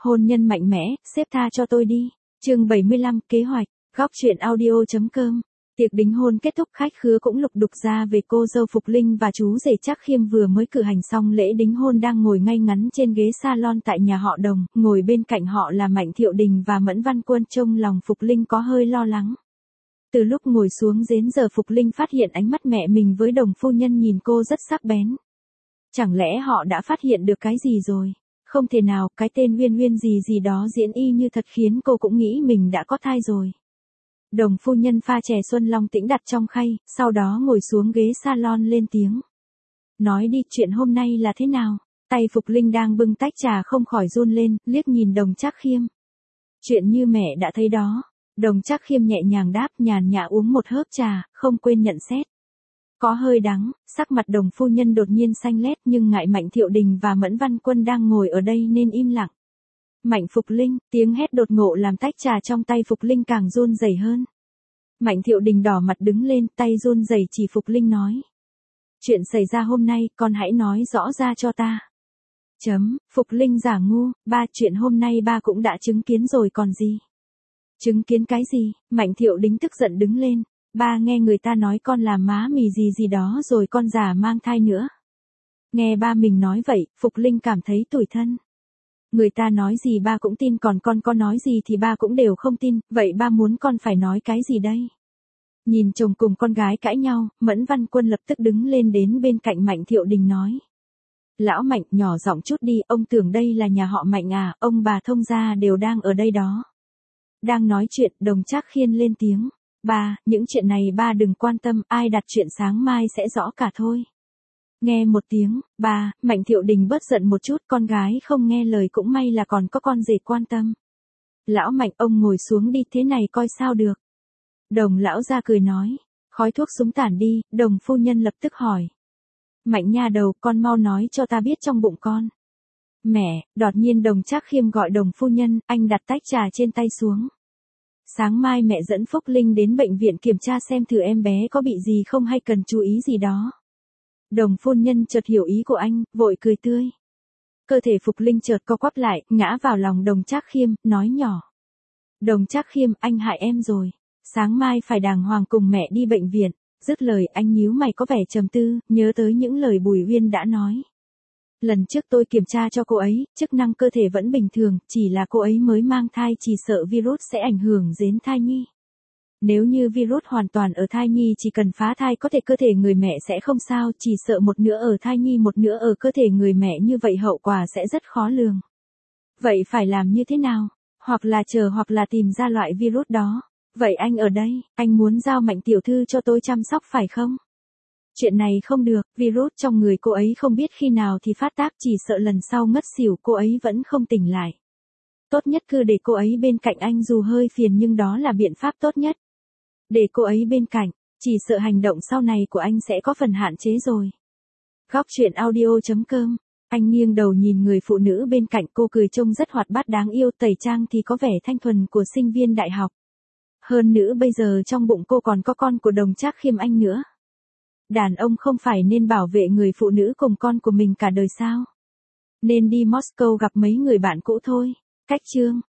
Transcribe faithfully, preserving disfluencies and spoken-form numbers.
Hôn nhân mạnh mẽ, sếp tha cho tôi đi. Chương bảy mươi lăm, kế hoạch. Góc truyện audio.com. Tiệc đính hôn kết thúc, khách khứa cũng lục đục ra về. Cô dâu Phục Linh và chú rể Trác Khiêm vừa mới cử hành xong lễ đính hôn đang ngồi ngay ngắn trên ghế salon tại nhà họ Đồng, ngồi bên cạnh họ là Mạnh Thiệu Đình và Mẫn Văn Quân. Trông lòng Phục Linh có hơi lo lắng. Từ lúc ngồi xuống đến giờ Phục Linh phát hiện ánh mắt mẹ mình với Đồng phu nhân nhìn cô rất sắc bén. Chẳng lẽ họ đã phát hiện được cái gì rồi? Không thể nào, cái tên Uyên Uyên gì gì đó diễn y như thật khiến cô cũng nghĩ mình đã có thai rồi. Đồng phu nhân pha chè Xuân Long tĩnh đặt trong khay, sau đó ngồi xuống ghế salon lên tiếng. Nói đi, chuyện hôm nay là thế nào? Tay Phục Linh đang bưng tách trà không khỏi run lên, liếc nhìn Đồng Trác Khiêm. Chuyện như mẹ đã thấy đó. Đồng Trác Khiêm nhẹ nhàng đáp, nhàn nhã uống một hớp trà, không quên nhận xét. Có hơi đắng, sắc mặt Đồng phu nhân đột nhiên xanh lét, nhưng ngại Mạnh Thiệu Đình và Mẫn Văn Quân đang ngồi ở đây nên im lặng. Mạnh Phục Linh, tiếng hét đột ngộ làm tách trà trong tay Phục Linh càng run rẩy hơn. Mạnh Thiệu Đình đỏ mặt đứng lên, tay run rẩy chỉ Phục Linh nói. Chuyện xảy ra hôm nay, con hãy nói rõ ra cho ta. Chấm, Phục Linh giả ngu, ba, chuyện hôm nay ba cũng đã chứng kiến rồi còn gì. Chứng kiến cái gì? Mạnh Thiệu Đình tức giận đứng lên. Ba nghe người ta nói con là má mì gì gì đó rồi con già mang thai nữa. Nghe ba mình nói vậy, Phục Linh cảm thấy tủi thân. Người ta nói gì ba cũng tin, còn con có nói gì thì ba cũng đều không tin, vậy ba muốn con phải nói cái gì đây? Nhìn chồng cùng con gái cãi nhau, Mẫn Văn Quân lập tức đứng lên đến bên cạnh Mạnh Thiệu Đình nói. Lão Mạnh, nhỏ giọng chút đi, ông tưởng đây là nhà họ Mạnh à, ông bà thông gia đều đang ở đây đó. Đang nói chuyện, Đồng Trác Khiêm lên tiếng. Ba, những chuyện này ba đừng quan tâm, ai đặt chuyện sáng mai sẽ rõ cả thôi. Nghe một tiếng, ba, Mạnh Thiệu Đình bớt giận một chút, con gái không nghe lời cũng may là còn có con rể quan tâm. Lão Mạnh, ông ngồi xuống đi, thế này coi sao được. Đồng lão ra cười nói, khói thuốc súng tản đi, Đồng phu nhân lập tức hỏi. Mạnh nha đầu, con mau nói cho ta biết trong bụng con. Mẹ, đột nhiên Đồng Trác Khiêm gọi Đồng phu nhân, anh đặt tách trà trên tay xuống. Sáng mai mẹ dẫn Phúc Linh đến bệnh viện kiểm tra xem thử em bé có bị gì không hay cần chú ý gì đó. Đồng phu nhân chợt hiểu ý của anh, vội cười tươi. Cơ thể Phục Linh chợt co quắp lại, ngã vào lòng Đồng Trác Khiêm, nói nhỏ. Đồng Trác Khiêm, anh hại em rồi. Sáng mai phải đàng hoàng cùng mẹ đi bệnh viện. Dứt lời anh nhíu mày có vẻ trầm tư, nhớ tới những lời Bùi Uyên đã nói. Lần trước tôi kiểm tra cho cô ấy, chức năng cơ thể vẫn bình thường, chỉ là cô ấy mới mang thai, chỉ sợ virus sẽ ảnh hưởng đến thai nhi. Nếu như virus hoàn toàn ở thai nhi chỉ cần phá thai có thể cơ thể người mẹ sẽ không sao, chỉ sợ một nửa ở thai nhi một nửa ở cơ thể người mẹ như vậy hậu quả sẽ rất khó lường. Vậy phải làm như thế nào? Hoặc là chờ hoặc là tìm ra loại virus đó. Vậy anh ở đây, anh muốn giao Mạnh tiểu thư cho tôi chăm sóc phải không? Chuyện này không được, virus trong người cô ấy không biết khi nào thì phát tác, chỉ sợ lần sau ngất xỉu cô ấy vẫn không tỉnh lại. Tốt nhất cứ để cô ấy bên cạnh anh dù hơi phiền nhưng đó là biện pháp tốt nhất. Để cô ấy bên cạnh, chỉ sợ hành động sau này của anh sẽ có phần hạn chế rồi. Góc truyện audio.com. Anh nghiêng đầu nhìn người phụ nữ bên cạnh, cô cười trông rất hoạt bát đáng yêu, tẩy trang thì có vẻ thanh thuần của sinh viên đại học. Hơn nữa bây giờ trong bụng cô còn có con của Đồng Trác Khiêm anh nữa. Đàn ông không phải nên bảo vệ người phụ nữ cùng con của mình cả đời sao? Nên đi Moscow gặp mấy người bạn cũ thôi. Cách chương.